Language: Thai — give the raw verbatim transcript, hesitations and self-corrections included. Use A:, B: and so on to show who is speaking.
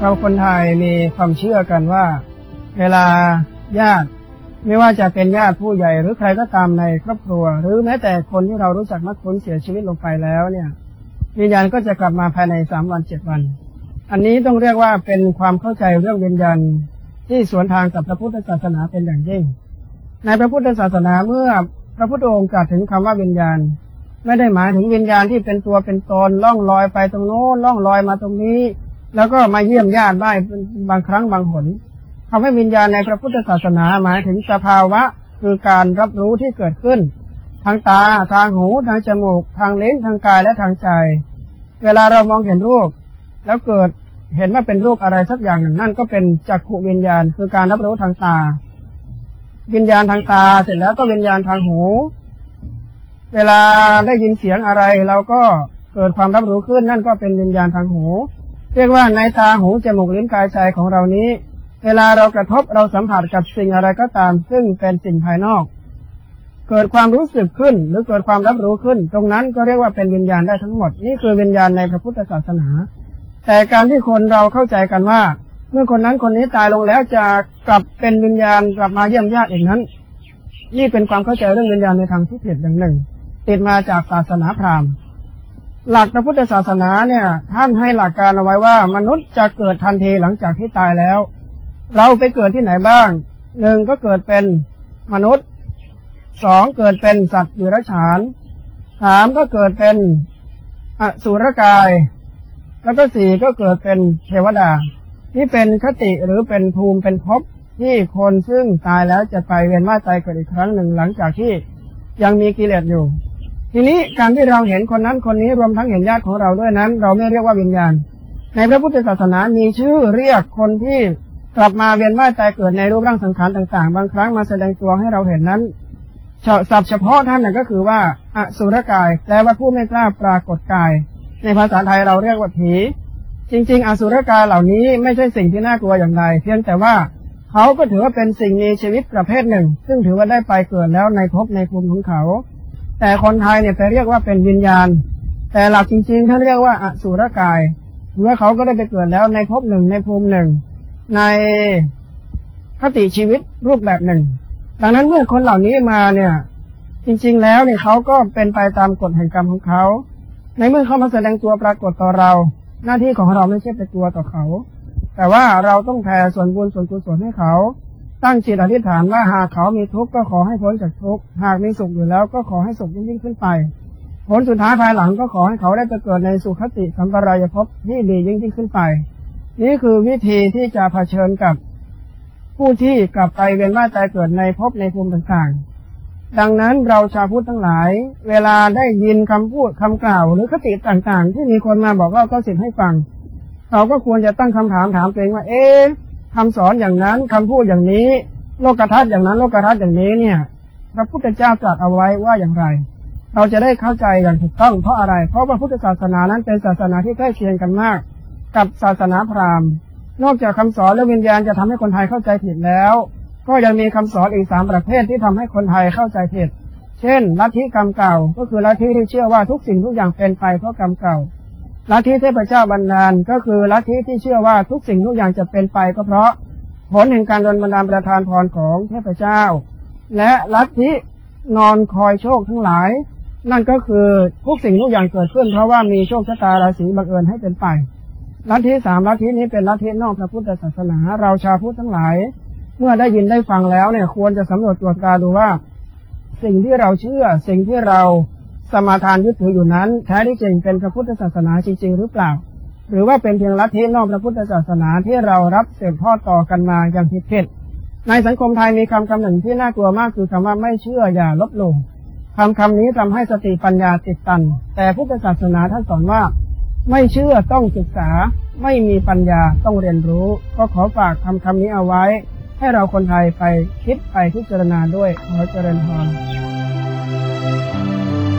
A: เราคนไทยมีความเชื่อกันว่าเวลาญาติไม่ว่าจะเป็นญาติผู้ใหญ่หรือใครก็ตามในครอบครัวหรือแม้แต่คนที่เรารู้จักมักคุ้นเสียชีวิตลงไปแล้วเนี่ยวิญญาณก็จะกลับมาภายในสามวันเจ็ดวันอันนี้ต้องเรียกว่าเป็นความเข้าใจเรื่องวิญญาณที่สวนทางกับพระพุทธศาสนาเป็นอย่างยิ่งในพระพุทธศาสนาเมื่อพระพุทธองค์ตรัสถึงคำว่าวิญญาณไม่ได้หมายถึงวิญญาณที่เป็นตัวเป็นตนล่องลอยไปตรงโน้นล่องลอยมาตรงนี้แล้วก็มาเยี่ยมญาติได้บางครั้งบางหนคำว่าวิญญาณในพระพุทธศาสนาหมายถึงสภาวะคือการรับรู้ที่เกิดขึ้นทางตาทางหูทางจมูกทางลิ้นทางกายและทางใจเวลาเรามองเห็นรูปแล้วเกิดเห็นว่าเป็นรูปอะไรสักอย่างหนึ่งนั่นก็เป็นจักขุวิญญาณคือการรับรู้ทางตาวิญญาณทางตาเสร็จแล้วก็วิญญาณทางหูเวลาได้ยินเสียงอะไรเราก็เกิดความรับรู้ขึ้นนั่นก็เป็นวิญญาณทางหูเรียกว่าในตาหูจมูกลิ้นกายใจของเรานี้เวลาเรากระทบเราสัมผัสกับสิ่งอะไรก็ตามซึ่งเป็นสิ่งภายนอกเกิดความรู้สึกขึ้นหรือเกิดความรับรู้ขึ้นตรงนั้นก็เรียกว่าเป็นวิญญาณได้ทั้งหมดนี่คือวิญญาณในพระพุทธศาสนาแต่การที่คนเราเข้าใจกันว่าเมื่อคนนั้นคนนี้ตายลงแล้วจะกลับเป็นวิญญาณกลับมาเยี่ยมญาติอีกนั้นนี่เป็นความเข้าใจเรื่องวิญญาณในทางที่ผิดอย่างหนึ่งติดมาจากศาสนาพราหมณ์หลักพระพุทธศาสนาเนี่ยท่านให้หลักการเอาไว้ว่ามนุษย์จะเกิดทันทีหลังจากที่ตายแล้วเราไปเกิดที่ไหนบ้างหนึ่งก็เกิดเป็นมนุษย์สองเกิดเป็นสัตว์เดรัจฉานสามก็เกิดเป็นอสุรกายแล้วก็สี่ก็เกิดเป็นเทวดานี่เป็นคติหรือเป็นภูมิเป็นภพที่คนซึ่งตายแล้วจะไปเวียนว่ายตายเกิดอีกครั้งหนึ่งหลังจากที่ยังมีกิเลสอยู่ทีนี้การที่เราเห็นคนนั้นคนนี้รวมทั้งเห็นญาติของเราด้วยนั้นเราไม่เรียกว่าวิญญาณในพระพุทธศาสนามีชื่อเรียกคนที่กลับมาเวียนว่ายตายเกิดในรูปร่างสังขารต่างๆบางครั้งมาแสดงตัวให้เราเห็นนั้นศัพท์เฉพาะท่านนั่นก็คือว่าอสุรกายแปลว่าผู้ไม่กล้าปรากฏกายในภาษาไทยเราเรียกว่าผีจริงๆอสุรกายเหล่านี้ไม่ใช่สิ่งที่น่ากลัวอย่างใดเพียงแต่ว่าเขาก็ถือว่าเป็นสิ่งมีชีวิตประเภทหนึ่งซึ่งถือว่าได้ไปเกิดแล้วในภพในภูมิของเขาแต่คนไทยเนี่ยไปเรียกว่าเป็นวิญญาณแต่หลักจริงๆท่านเรียกว่าอสุรกายเมื่อเขาก็ได้ไปเกิดแล้วในภพหนึ่งในภูมิหนึ่งในคติชีวิตรูปแบบหนึ่งดังนั้นเมื่อคนเหล่านี้มาเนี่ยจริงๆแล้วเนี่ยเขาก็เป็นไปตามกฎแห่งกรรมของเขาในเมื่อเขามาแสดงตัวปรากฏต่อเราหน้าที่ของเราไม่ใช่เป็นตัวต่อเขาแต่ว่าเราต้องแผ่ส่วนบุญส่วนกุศลให้เขาตั้งจิตอธิษฐานว่าหากเขามีทุกข์ก็ขอให้พ้นจากทุกข์หากมีสุขอยู่แล้วก็ขอให้สุขยิ่งๆขึ้นไปผลสุดท้ายภายหลังก็ขอให้เขาได้ไปเกิดในสุคติสัมปรายภพที่ดียิ่งๆขึ้นไปนี่คือวิธีที่จะเผชิญกับผู้ที่กลับไปเวียนว่ายตายเกิดในภพในภูมิต่างๆดังนั้นเราชาวพุทธทั้งหลายเวลาได้ยินคำพูดคำกล่าวหรือคติต่างๆที่มีคนมาบอกเล่าก็สิทธิ์ให้ฟังเราก็ควรจะตั้งคำถามถามตัวเองว่าเอ๊ะคำสอนอย่างนั้นคำพูดอย่างนี้โลกทัศน์อย่างนั้นโลกทัศน์อย่างนี้เนี่ยพระพุทธเจ้าตรัสเอาไว้ว่าอย่างไรเราจะได้เข้าใจอย่างถูกต้องเพราะอะไรเพราะพระพุทธศาสนานั้นเป็นศาสนาที่ใกล้เคียงกันมากกับศาสนาพราหมณ์นอกจากคำสอนและวิญญาณจะทำให้คนไทยเข้าใจผิดแล้วก็ยังมีคำสอนอีกสามประเภทที่ทำให้คนไทยเข้าใจผิดเช่นลัทธิกรรมเก่าก็คือลัทธิที่เชื่อว่าทุกสิ่งทุกอย่างเป็นไปเพราะกรรมเก่าลัทธิเทพเจ้าบันดาลก็คือลัทธิที่เชื่อว่าทุกสิ่งทุกอย่างจะเป็นไปก็เพราะผลแห่งการโดนบันดาลประทานพรของเทพเจ้าและลัทธินอนคอยโชคทั้งหลายนั่นก็คือทุกสิ่งทุกอย่างเกิดขึ้นเพราะว่ามีโชคชะตาราศีบังเอิญให้เป็นไปลัทธิสามลัทธินี้เป็นลัทธินอกพระพุทธศาสนาเราชาวพุทธทั้งหลายเมื่อได้ยินได้ฟังแล้วเนี่ยควรจะสำรวจตรวจตราดูว่าสิ่งที่เราเชื่อสิ่งที่เราสมาทานยึดถืออยู่นั้นแท้ที่จริงเป็นพระพุทธศาสนาจริงๆหรือเปล่าหรือว่าเป็นเพียงลัทธินอกพระพุทธศาสนาที่เรารับสืบทอดต่อกันมาอย่างผิดๆในสังคมไทยมีคำคำหนึ่งที่น่ากลัวมากคือคำว่าไม่เชื่ออย่าลบหลู่คำคำนี้ทำให้สติปัญญาติดตันแต่พุทธศาสนาท่านสอนว่าไม่เชื่อต้องศึกษาไม่มีปัญญาต้องเรียนรู้ก็ขอฝากคำคำนี้เอาไว้ให้เราคนไทยไปคิดไปพิจารณาด้วยขอเจริญพร